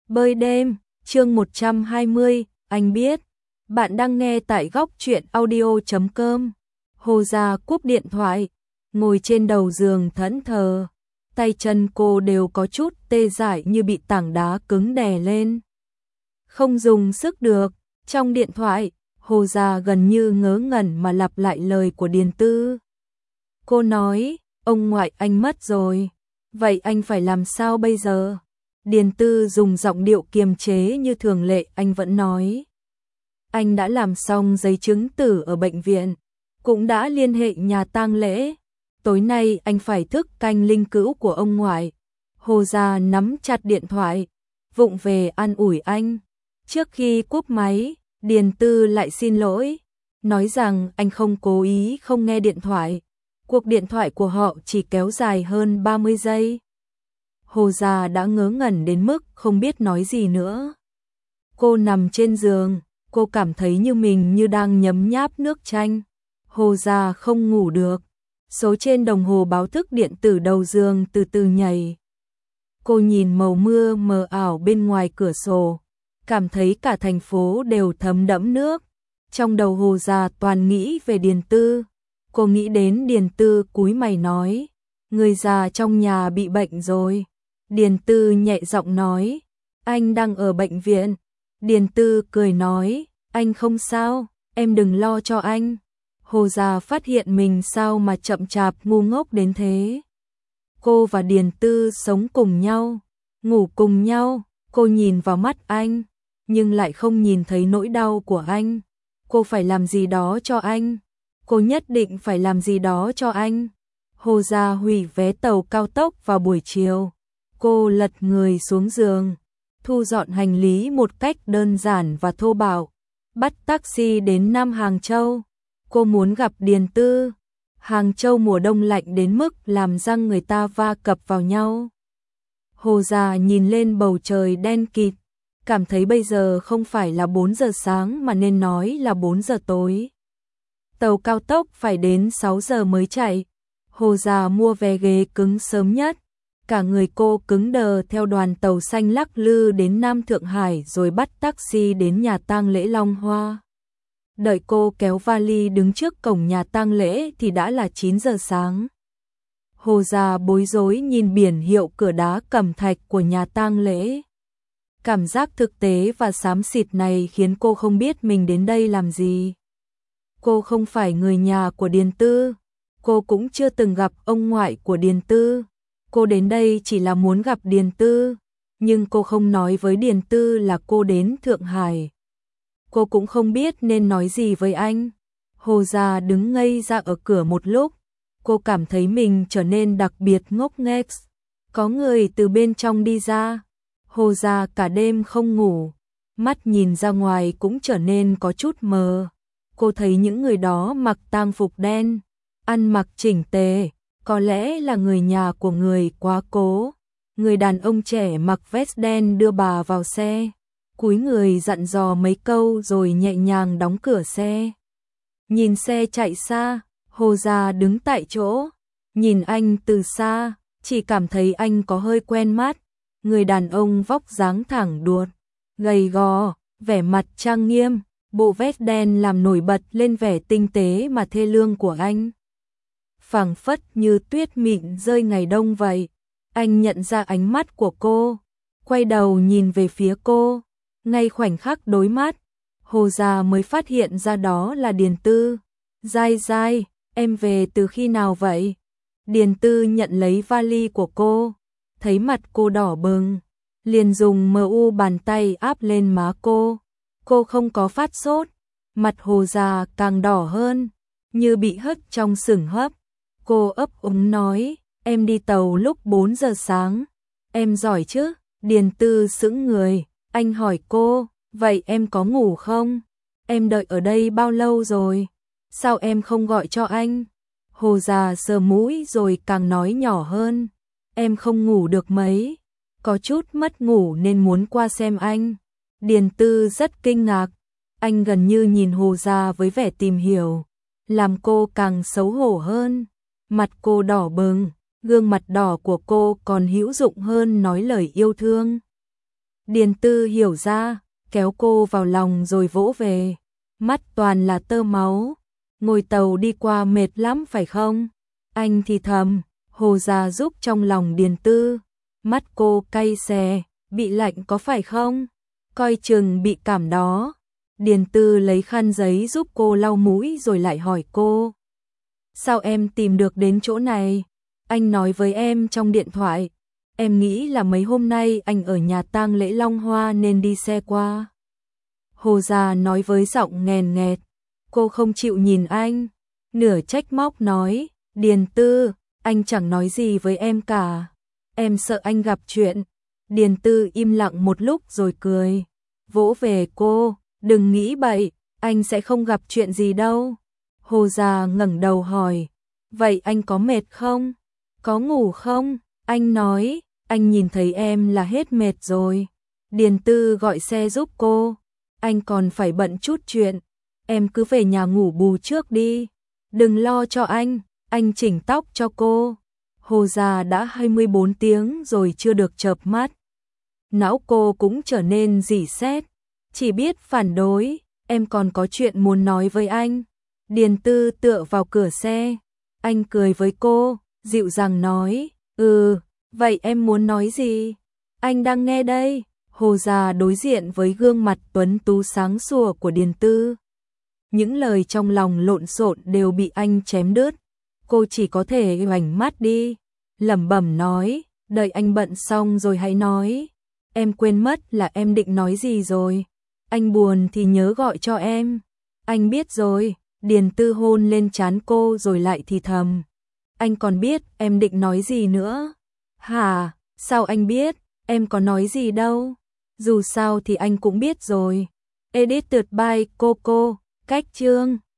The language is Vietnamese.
Bơi đêm, chương 120, anh biết. Bạn đang nghe tại góc truyện audio.com. Hồ Gia cúp điện thoại, ngồi trên đầu giường thẫn thờ. Tay chân cô đều có chút tê dại như bị tảng đá cứng đè lên. Không dùng sức được. Trong điện thoại, Hồ Gia gần như ngớ ngẩn mà lặp lại lời của Điền Tư. Cô nói, ông ngoại anh mất rồi. Vậy anh phải làm sao bây giờ? Điền Tư dùng giọng điệu kiềm chế như thường lệ, anh vẫn nói. Anh đã làm xong giấy chứng tử ở bệnh viện, cũng đã liên hệ nhà tang lễ. Tối nay anh phải thức canh linh cữu của ông ngoại. Hồ Gia nắm chặt điện thoại, vụng về an ủi anh. Trước khi cúp máy, Điền Tư lại xin lỗi, nói rằng anh không cố ý không nghe điện thoại. Cuộc điện thoại của họ chỉ kéo dài hơn 30 giây. Hồ Gia đã ngớ ngẩn đến mức không biết nói gì nữa. Cô nằm trên giường, cô cảm thấy như mình như đang nhấm nháp nước chanh. Hồ Gia không ngủ được. Số trên đồng hồ báo thức điện tử đầu giường từ từ nhảy. Cô nhìn màu mưa mờ ảo bên ngoài cửa sổ, cảm thấy cả thành phố đều thấm đẫm nước. Trong đầu Hồ Gia toàn nghĩ về Điền Tư. Cô nghĩ đến Điền Tư cúi mày nói, người già trong nhà bị bệnh rồi. Điền Tư nhẹ giọng nói, anh đang ở bệnh viện. Điền Tư cười nói, anh không sao, em đừng lo cho anh. Hồ Gia phát hiện mình sao mà chậm chạp ngu ngốc đến thế. Cô và Điền Tư sống cùng nhau, ngủ cùng nhau. Cô nhìn vào mắt anh, nhưng lại không nhìn thấy nỗi đau của anh. Cô phải làm gì đó cho anh. Cô nhất định phải làm gì đó cho anh. Hồ Gia hủy vé tàu cao tốc vào buổi chiều. Cô lật người xuống giường, thu dọn hành lý một cách đơn giản và thô bạo, bắt taxi đến Nam Hàng Châu. Cô muốn gặp Điền Tư. Hàng Châu mùa đông lạnh đến mức làm răng người ta va cập vào nhau. Hồ Gia nhìn lên bầu trời đen kịt, cảm thấy bây giờ không phải là 4 giờ sáng mà nên nói là 4 giờ tối. Tàu cao tốc phải đến 6 giờ mới chạy. Hồ Gia mua vé ghế cứng sớm nhất. Cả người cô cứng đờ theo đoàn tàu xanh lắc lư đến Nam Thượng Hải rồi bắt taxi đến nhà tang lễ Long Hoa. Đợi cô kéo vali đứng trước cổng nhà tang lễ thì đã là 9 giờ sáng. Hồ Gia bối rối nhìn biển hiệu cửa đá cẩm thạch của nhà tang lễ. Cảm giác thực tế và xám xịt này khiến cô không biết mình đến đây làm gì. Cô không phải người nhà của Điền Tư. Cô cũng chưa từng gặp ông ngoại của Điền Tư. Cô đến đây chỉ là muốn gặp Điền Tư. Nhưng cô không nói với Điền Tư là cô đến Thượng Hải. Cô cũng không biết nên nói gì với anh. Hồ Gia đứng ngây ra ở cửa một lúc. Cô cảm thấy mình trở nên đặc biệt ngốc nghếch. Có người từ bên trong đi ra. Hồ Gia cả đêm không ngủ. Mắt nhìn ra ngoài cũng trở nên có chút mờ. Cô thấy những người đó mặc tang phục đen, ăn mặc chỉnh tề, có lẽ là người nhà của người quá cố. Người đàn ông trẻ mặc vest đen đưa bà vào xe, cúi người dặn dò mấy câu rồi nhẹ nhàng đóng cửa xe. Nhìn xe chạy xa, Hồ Gia đứng tại chỗ, nhìn anh từ xa, chỉ cảm thấy anh có hơi quen mắt. Người đàn ông vóc dáng thẳng đuột, gầy gò, vẻ mặt trang nghiêm. Bộ vest đen làm nổi bật lên vẻ tinh tế mà thê lương của anh. Phảng phất như tuyết mịn rơi ngày đông vậy. Anh nhận ra ánh mắt của cô, quay đầu nhìn về phía cô. Ngay khoảnh khắc đối mắt, Hồ Gia mới phát hiện ra đó là Điền Tư. Dai dai, em về từ khi nào vậy? Điền Tư nhận lấy vali của cô, thấy mặt cô đỏ bừng, liền dùng mu bàn tay áp lên má cô. Cô không có phát sốt, mặt Hồ Gia càng đỏ hơn, như bị hất trong sửng hấp. Cô ấp úng nói, em đi tàu lúc 4 giờ sáng, em giỏi chứ? Điền Tư sững người, anh hỏi cô, vậy em có ngủ không? Em đợi ở đây bao lâu rồi? Sao em không gọi cho anh? Hồ Gia sờ mũi rồi càng nói nhỏ hơn, em không ngủ được mấy, có chút mất ngủ nên muốn qua xem anh. Điền Tư rất kinh ngạc, anh gần như nhìn Hồ Gia với vẻ tìm hiểu, làm cô càng xấu hổ hơn. Mặt cô đỏ bừng, gương mặt đỏ của cô còn hữu dụng hơn nói lời yêu thương. Điền Tư hiểu ra, kéo cô vào lòng rồi vỗ về. Mắt toàn là tơ máu. Ngồi tàu đi qua mệt lắm phải không? Anh thì thầm, Hồ Gia giúp trong lòng Điền Tư. Mắt cô cay xè, bị lạnh có phải không? Coi chừng bị cảm đó. Điền Tư lấy khăn giấy giúp cô lau mũi rồi lại hỏi cô. Sao em tìm được đến chỗ này? Anh nói với em trong điện thoại. Em nghĩ là mấy hôm nay anh ở nhà tang lễ Long Hoa nên đi xe qua. Hồ Gia nói với giọng nghèn nghẹt. Cô không chịu nhìn anh. Nửa trách móc nói. Điền Tư, anh chẳng nói gì với em cả. Em sợ anh gặp chuyện. Điền Tư im lặng một lúc rồi cười. Vỗ về cô. Đừng nghĩ bậy, anh sẽ không gặp chuyện gì đâu. Hồ Gia ngẩng đầu hỏi. Vậy anh có mệt không? Có ngủ không? Anh nói, anh nhìn thấy em là hết mệt rồi. Điền Tư gọi xe giúp cô. Anh còn phải bận chút chuyện. Em cứ về nhà ngủ bù trước đi. Đừng lo cho anh chỉnh tóc cho cô. Hồ Gia đã 24 tiếng rồi chưa được chợp mắt. Não cô cũng trở nên rỉ sét. Chỉ biết phản đối, em còn có chuyện muốn nói với anh. Điền Tư tựa vào cửa xe. Anh cười với cô, dịu dàng nói, vậy em muốn nói gì? Anh đang nghe đây. Hồ Gia đối diện với gương mặt tuấn tú sáng sủa của Điền Tư. Những lời trong lòng lộn xộn đều bị anh chém đứt. Cô chỉ có thể ngoảnh mắt đi, lẩm bẩm nói, đợi anh bận xong rồi hãy nói. Em quên mất là em định nói gì rồi. Anh buồn thì nhớ gọi cho em. Anh biết rồi. Điền Tư hôn lên trán cô rồi lại thì thầm. Anh còn biết em định nói gì nữa. Hả, sao anh biết, em có nói gì đâu. Dù sao thì anh cũng biết rồi. Edited by Coco, cách chương.